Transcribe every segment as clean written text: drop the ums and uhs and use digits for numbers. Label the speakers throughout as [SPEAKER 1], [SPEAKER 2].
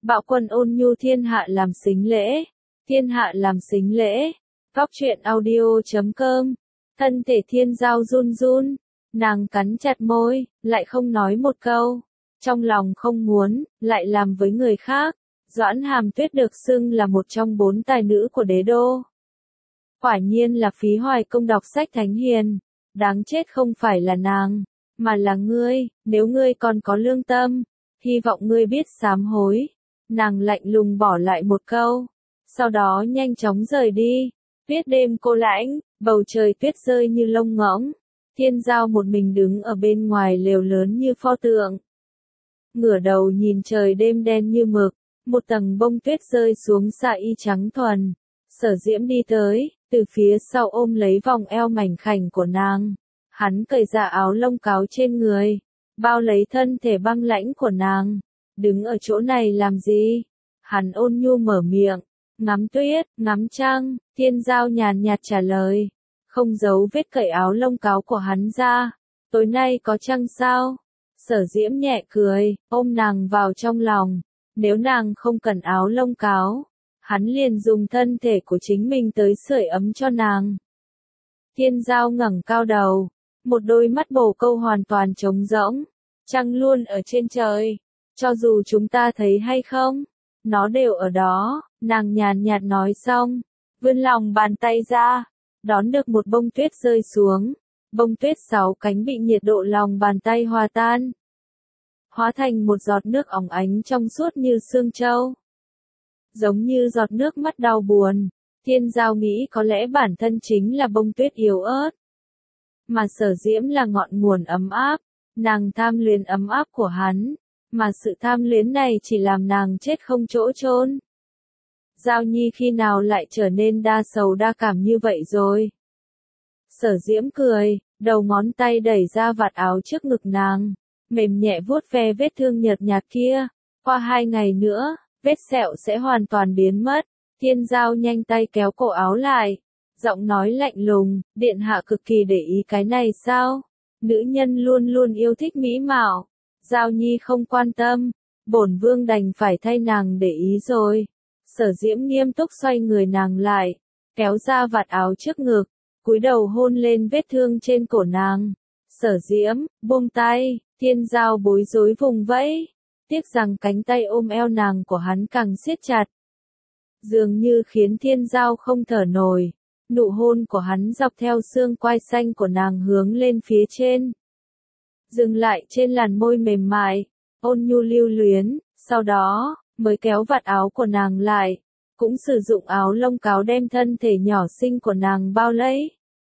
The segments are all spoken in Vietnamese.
[SPEAKER 1] Bạo quân ôn nhu thiên hạ làm sính lễ. Thiên hạ làm sính lễ. Góc truyện audio.com. Thân thể Thiên Giao run run. Nàng cắn chặt môi, lại không nói một câu. Trong lòng không muốn, lại làm với người khác. Doãn Hàm Tuyết được xưng là một trong 4 tài nữ của đế đô. Quả nhiên là phí hoài công đọc sách thánh hiền. Đáng chết không phải là nàng, mà là ngươi, nếu ngươi còn có lương tâm, hy vọng ngươi biết sám hối. Nàng lạnh lùng bỏ lại một câu, sau đó nhanh chóng rời đi. Tuyết đêm cô lãnh, bầu trời tuyết rơi như lông ngỗng. Thiên Giao một mình đứng ở bên ngoài lều lớn như pho tượng. Ngửa đầu nhìn trời đêm đen như mực, một tầng bông tuyết rơi xuống xạ y trắng thuần. Sở Diễm đi tới, từ phía sau ôm lấy vòng eo mảnh khảnh của nàng. Hắn cởi ra áo lông cáo trên người, bao lấy thân thể băng lãnh của nàng. Đứng ở chỗ này làm gì? Hắn ôn nhu mở miệng, ngắm tuyết, ngắm trăng. Thiên Giao nhàn nhạt trả lời, không giấu vết cởi áo lông cáo của hắn ra. Tối nay có trăng sao? Sở Diễm nhẹ cười, ôm nàng vào trong lòng. Nếu nàng không cần áo lông cáo, hắn liền dùng thân thể của chính mình tới sưởi ấm cho nàng. Thiên Giao ngẩng cao đầu, một đôi mắt bồ câu hoàn toàn trống rỗng. Trăng luôn ở trên trời, cho dù chúng ta thấy hay không, nó đều ở đó. Nàng nhàn nhạt nói xong, vươn lòng bàn tay ra, đón được một bông tuyết rơi xuống. Bông tuyết 6 cánh bị nhiệt độ lòng bàn tay hòa tan, hóa thành một giọt nước óng ánh trong suốt như sương châu. Giống như giọt nước mắt đau buồn. Thiên Giao nghĩ có lẽ bản thân chính là bông tuyết yếu ớt, mà Sở Diễm là ngọn nguồn ấm áp. Nàng tham luyến ấm áp của hắn, mà sự tham luyến này chỉ làm nàng chết không chỗ chôn. Giao Nhi khi nào lại trở nên đa sầu đa cảm như vậy rồi? Sở Diễm cười, đầu ngón tay đẩy ra vạt áo trước ngực nàng, mềm nhẹ vuốt ve vết thương nhợt nhạt kia. Qua 2 ngày nữa, vết sẹo sẽ hoàn toàn biến mất. Thiên Giao nhanh tay kéo cổ áo lại, giọng nói lạnh lùng, điện hạ cực kỳ để ý cái này sao? Nữ nhân luôn luôn yêu thích mỹ mạo. Giao Nhi không quan tâm, bổn vương đành phải thay nàng để ý rồi. Sở Diễm nghiêm túc xoay người nàng lại, kéo ra vạt áo trước ngực, cúi đầu hôn lên vết thương trên cổ nàng. Sở Diễm, buông tay. Thiên Giao bối rối vùng vẫy, tiếc rằng cánh tay ôm eo nàng của hắn càng siết chặt, dường như khiến Thiên Giao không thở nổi. Nụ hôn của hắn dọc theo xương quai xanh của nàng hướng lên phía trên, dừng lại trên làn môi mềm mại, ôn nhu lưu luyến, sau đó mới kéo vạt áo của nàng lại, cũng sử dụng áo lông cáo đem thân thể nhỏ xinh của nàng bao lấy.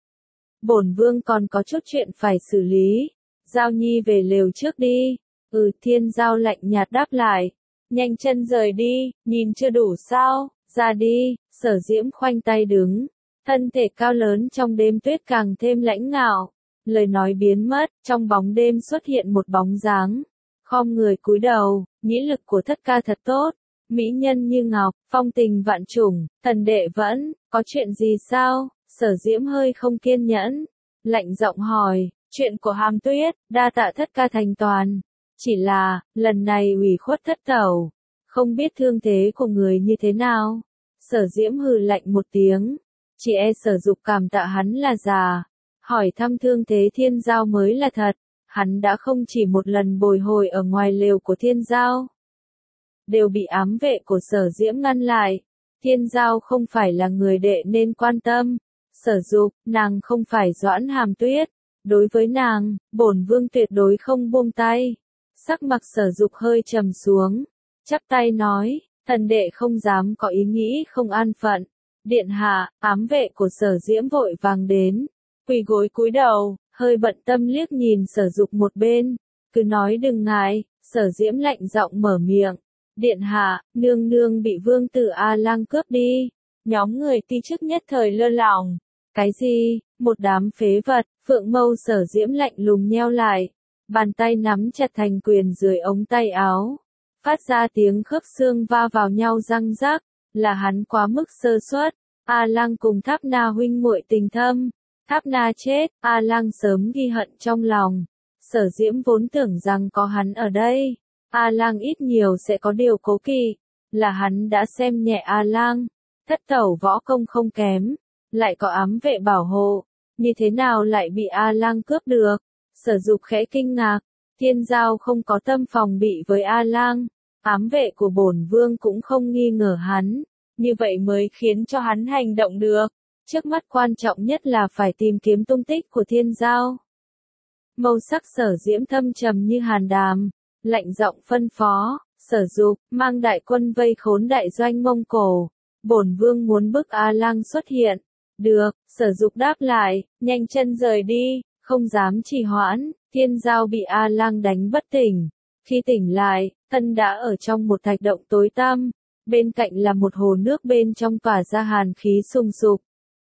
[SPEAKER 1] Bổn vương còn có chút chuyện phải xử lý, Giao Nhi về lều trước đi. Thiên Giao lạnh nhạt đáp lại, nhanh chân rời đi. Nhìn chưa đủ sao? Ra đi. Sở Diễm khoanh tay đứng, thân thể cao lớn trong đêm tuyết càng thêm lãnh ngạo. Lời nói biến mất, trong bóng đêm xuất hiện một bóng dáng, khom người cúi đầu. Nhĩ lực của thất ca thật tốt, mỹ nhân như ngọc, phong tình vạn trùng. Thần đệ vẫn, có chuyện gì sao? Sở Diễm hơi không kiên nhẫn, lạnh giọng hỏi. Chuyện của Hàm Tuyết, đa tạ thất ca thành toàn. Chỉ là, lần này ủy khuất thất tẩu, không biết thương thế của người như thế nào. Sở Diễm hừ lạnh một tiếng, chỉ e Sở Dục cảm tạ hắn là giả, hỏi thăm thương thế Thiên Giao mới là thật. Hắn đã không chỉ một lần bồi hồi ở ngoài lều của Thiên Giao, đều bị ám vệ của Sở Diễm ngăn lại. Thiên Giao không phải là người đệ nên quan tâm. Sở Dục, nàng không phải Doãn Hàm Tuyết. Đối với nàng, bổn vương tuyệt đối không buông tay. Sắc mặt Sở Dục hơi trầm xuống, chắp tay nói, thần đệ không dám có ý nghĩ không an phận. Điện hạ. Ám vệ của Sở Diễm vội vàng đến, quỳ gối cúi đầu, hơi bận tâm liếc nhìn Sở Dục một bên, cứ nói đừng ngại. Sở Diễm lạnh giọng mở miệng, điện hạ, nương nương bị vương tử A Lang cướp đi. Nhóm người ti chức nhất thời lơ lỏng. Cái gì? Một đám phế vật. Phượng mâu Sở Diễm lạnh lùng nheo lại, bàn tay nắm chặt thành quyền dưới ống tay áo, phát ra tiếng khớp xương va vào nhau răng rắc. Là hắn quá mức sơ suất. A Lang cùng Tháp Na huynh muội tình thâm, Tháp Na chết, A Lang sớm ghi hận trong lòng. Sở Diễm vốn tưởng rằng có hắn ở đây, A Lang ít nhiều sẽ có điều cố kỵ, là hắn đã xem nhẹ A-lang. Thất tẩu võ công không kém, lại có ám vệ bảo hộ, như thế nào lại bị A-lang cướp được? Sở Dục khẽ kinh ngạc, Thiên Giao không có tâm phòng bị với A-lang, ám vệ của bổn vương cũng không nghi ngờ hắn, như vậy mới khiến cho hắn hành động được. Trước mắt quan trọng nhất là phải tìm kiếm tung tích của Thiên Giao. Màu sắc Sở Diễm thâm trầm như hàn đàm, lạnh giọng phân phó, Sở Dục, mang đại quân vây khốn đại doanh Mông Cổ. Bổn vương muốn bức A-lang xuất hiện. Được, Sở Dục đáp lại, nhanh chân rời đi, không dám trì hoãn. Thiên Giao bị A-lang đánh bất tỉnh. Khi tỉnh lại, thân đã ở trong một thạch động tối tăm, bên cạnh là một hồ nước bên trong tỏa ra hàn khí sùng sục.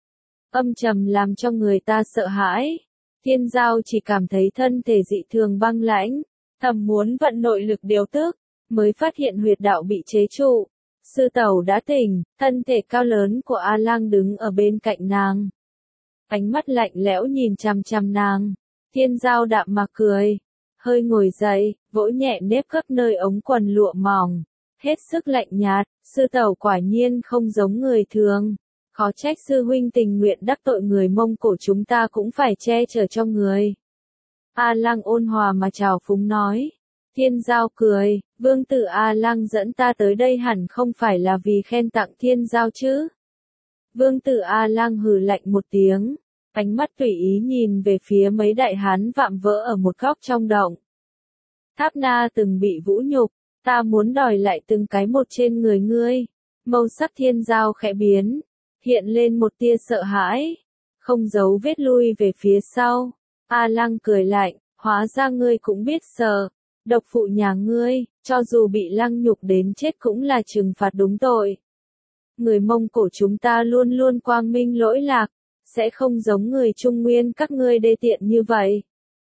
[SPEAKER 1] Âm trầm làm cho người ta sợ hãi. Thiên Giao chỉ cảm thấy thân thể dị thường băng lãnh, thầm muốn vận nội lực điều tức, mới phát hiện huyệt đạo bị chế trụ. Sư tẩu đã tỉnh, thân thể cao lớn của A-lang đứng ở bên cạnh nàng. Ánh mắt lạnh lẽo nhìn chằm chằm nàng. Thiên Giao đạm mà cười, hơi ngồi dậy, vỗ nhẹ nếp gấp nơi ống quần lụa mỏng, hết sức lạnh nhạt. Sư tẩu quả nhiên không giống người thường, khó trách sư huynh tình nguyện đắc tội người Mông Cổ, chúng ta cũng phải che chở cho người. A-lang ôn hòa mà trào phúng nói. Thiên Giao cười, vương tử A-lang dẫn ta tới đây hẳn không phải là vì khen tặng Thiên Giao chứ. Vương tử A-lang hừ lạnh một tiếng, ánh mắt tùy ý nhìn về phía mấy đại hán vạm vỡ ở một góc trong động. Tháp Na từng bị vũ nhục, ta muốn đòi lại từng cái một trên người ngươi. Màu sắc Thiên Giao khẽ biến, hiện lên một tia sợ hãi, không giấu vết lui về phía sau. A-lang cười lạnh, hóa ra ngươi cũng biết sợ. Độc phụ nhà ngươi, cho dù bị lăng nhục đến chết cũng là trừng phạt đúng tội. Người Mông Cổ chúng ta luôn luôn quang minh lỗi lạc, sẽ không giống người Trung Nguyên các ngươi đê tiện như vậy.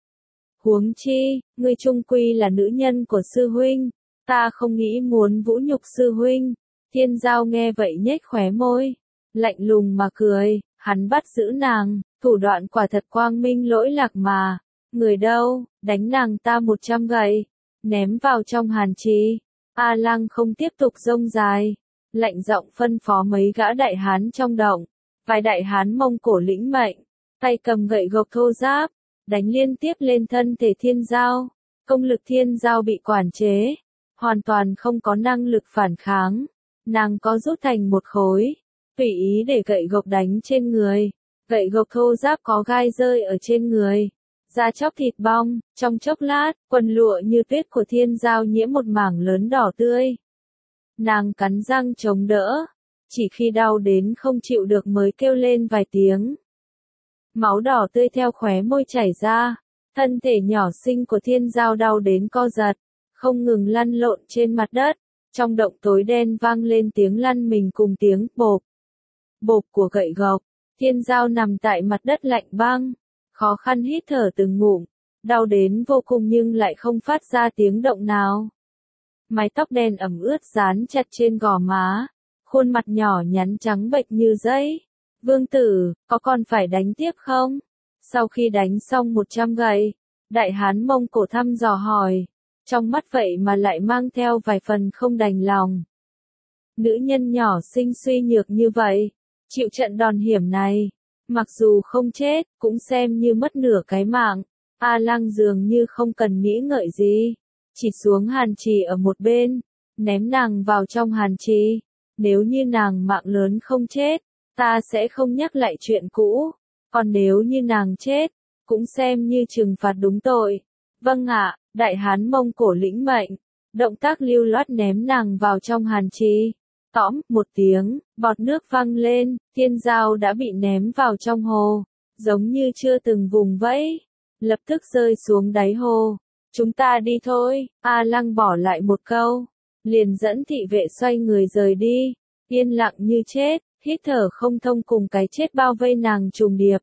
[SPEAKER 1] Huống chi, ngươi trung quy là nữ nhân của sư huynh, ta không nghĩ muốn vũ nhục sư huynh. Thiên Giao nghe vậy nhếch khóe môi, lạnh lùng mà cười, hắn bắt giữ nàng, thủ đoạn quả thật quang minh lỗi lạc mà. Người đâu, đánh nàng ta 100 gậy, ném vào trong hàn trì. A-lang không tiếp tục rông dài, lạnh giọng phân phó mấy gã đại hán trong động. Vài đại hán Mông Cổ lĩnh mệnh, tay cầm gậy gộc thô ráp, đánh liên tiếp lên thân thể Thiên Giao. Công lực Thiên Giao bị quản chế, hoàn toàn không có năng lực phản kháng. Nàng có rút thành một khối, tùy ý để gậy gộc đánh trên người. Gậy gộc thô ráp có gai rơi ở trên người, da chóc thịt bong. Trong chốc lát, quần lụa như tuyết của Thiên Giao nhiễm một mảng lớn đỏ tươi. Nàng cắn răng chống đỡ, chỉ khi đau đến không chịu được mới kêu lên vài tiếng. Máu đỏ tươi theo khóe môi chảy ra, thân thể nhỏ xinh của Thiên Giao đau đến co giật, không ngừng lăn lộn trên mặt đất. Trong động tối đen vang lên tiếng lăn mình cùng tiếng bộp, bộp của gậy gộc. Thiên Giao nằm tại mặt đất lạnh băng, khó khăn hít thở từng ngụm, đau đến vô cùng nhưng lại không phát ra tiếng động nào. Mái tóc đen ẩm ướt dán chặt trên gò má, khuôn mặt nhỏ nhắn trắng bệch như giấy. Vương tử, có còn phải đánh tiếp không? Sau khi đánh xong 100 gậy, đại hán Mông Cổ thăm dò hỏi, trong mắt vậy mà lại mang theo vài phần không đành lòng. Nữ nhân nhỏ xinh suy nhược như vậy, chịu trận đòn hiểm này, mặc dù không chết, cũng xem như mất nửa cái mạng. A-lang dường như không cần nghĩ ngợi gì, chỉ xuống hàn trì ở một bên, ném nàng vào trong hàn trì. Nếu như nàng mạng lớn không chết, ta sẽ không nhắc lại chuyện cũ, còn nếu như nàng chết, cũng xem như trừng phạt đúng tội. Vâng ạ, đại hán Mông Cổ lĩnh mệnh, động tác lưu loát ném nàng vào trong hàn trì. Tõm, một tiếng, bọt nước văng lên, Thiên Giao đã bị ném vào trong hồ, giống như chưa từng vùng vẫy, lập tức rơi xuống đáy hồ. Chúng ta đi thôi, A-lang bỏ lại một câu, liền dẫn thị vệ xoay người rời đi, yên lặng như chết, hít thở không thông cùng cái chết bao vây nàng trùng điệp.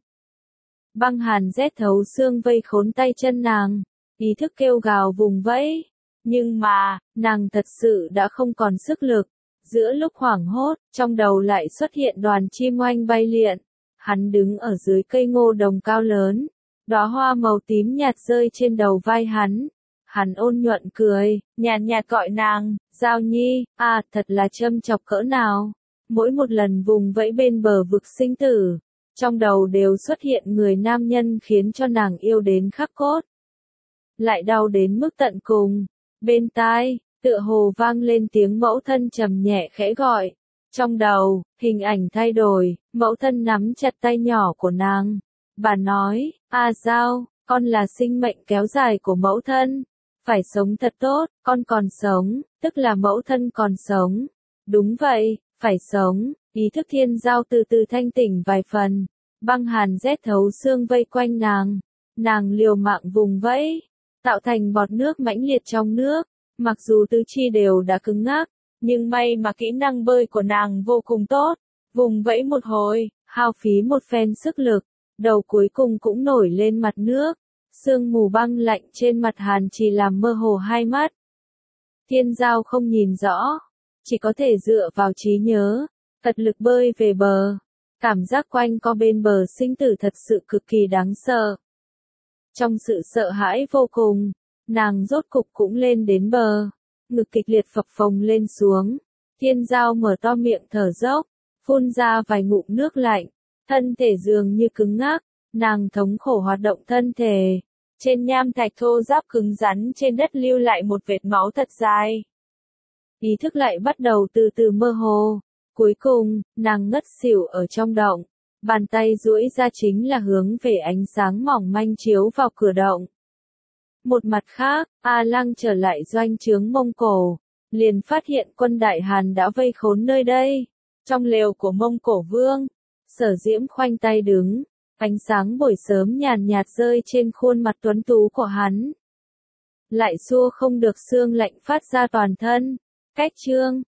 [SPEAKER 1] Băng hàn rét thấu xương vây khốn tay chân nàng, ý thức kêu gào vùng vẫy, nhưng mà, nàng thật sự đã không còn sức lực. Giữa lúc hoảng hốt, trong đầu lại xuất hiện đoàn chim oanh bay liện. Hắn đứng ở dưới cây ngô đồng cao lớn, đóa hoa màu tím nhạt rơi trên đầu vai hắn. Hắn ôn nhuận cười, nhàn nhạt gọi nàng, Giao Nhi, thật là châm chọc cỡ nào. Mỗi một lần vùng vẫy bên bờ vực sinh tử, trong đầu đều xuất hiện người nam nhân khiến cho nàng yêu đến khắc cốt. Lại đau đến mức tận cùng. Bên tai, tựa hồ vang lên tiếng mẫu thân trầm nhẹ khẽ gọi. Trong đầu, hình ảnh thay đổi, mẫu thân nắm chặt tay nhỏ của nàng. Bà nói, Giao, con là sinh mệnh kéo dài của mẫu thân. Phải sống thật tốt, con còn sống, tức là mẫu thân còn sống. Đúng vậy, phải sống. Ý thức Thiên Giao từ từ thanh tỉnh vài phần. Băng hàn rét thấu xương vây quanh nàng. Nàng liều mạng vùng vẫy, tạo thành bọt nước mãnh liệt trong nước. Mặc dù tứ chi đều đã cứng ngắc, nhưng may mà kỹ năng bơi của nàng vô cùng tốt. Vùng vẫy một hồi, hao phí một phen sức lực, đầu cuối cùng cũng nổi lên mặt nước. Sương mù băng lạnh trên mặt Hàn chỉ làm mơ hồ hai mắt. Thiên Giao không nhìn rõ, chỉ có thể dựa vào trí nhớ, tật lực bơi về bờ. Cảm giác quanh co bên bờ sinh tử thật sự cực kỳ đáng sợ. Trong sự sợ hãi vô cùng, nàng rốt cục cũng lên đến bờ, ngực kịch liệt phập phồng lên xuống. Thiên Giao mở to miệng thở dốc, phun ra vài ngụm nước lạnh, thân thể dường như cứng ngắc, nàng thống khổ hoạt động thân thể. Trên nham thạch thô ráp cứng rắn trên đất lưu lại một vệt máu thật dài. Ý thức lại bắt đầu từ từ mơ hồ. Cuối cùng, nàng ngất xỉu ở trong động. Bàn tay duỗi ra chính là hướng về ánh sáng mỏng manh chiếu vào cửa động. Một mặt khác, A Lăng trở lại doanh trướng Mông Cổ, liền phát hiện quân Đại Hàn đã vây khốn nơi đây. Trong lều của Mông Cổ Vương, Sở Diễm khoanh tay đứng, ánh sáng buổi sớm nhàn nhạt rơi trên khuôn mặt tuấn tú của hắn. Lại xua không được sương lạnh phát ra toàn thân. Cách chương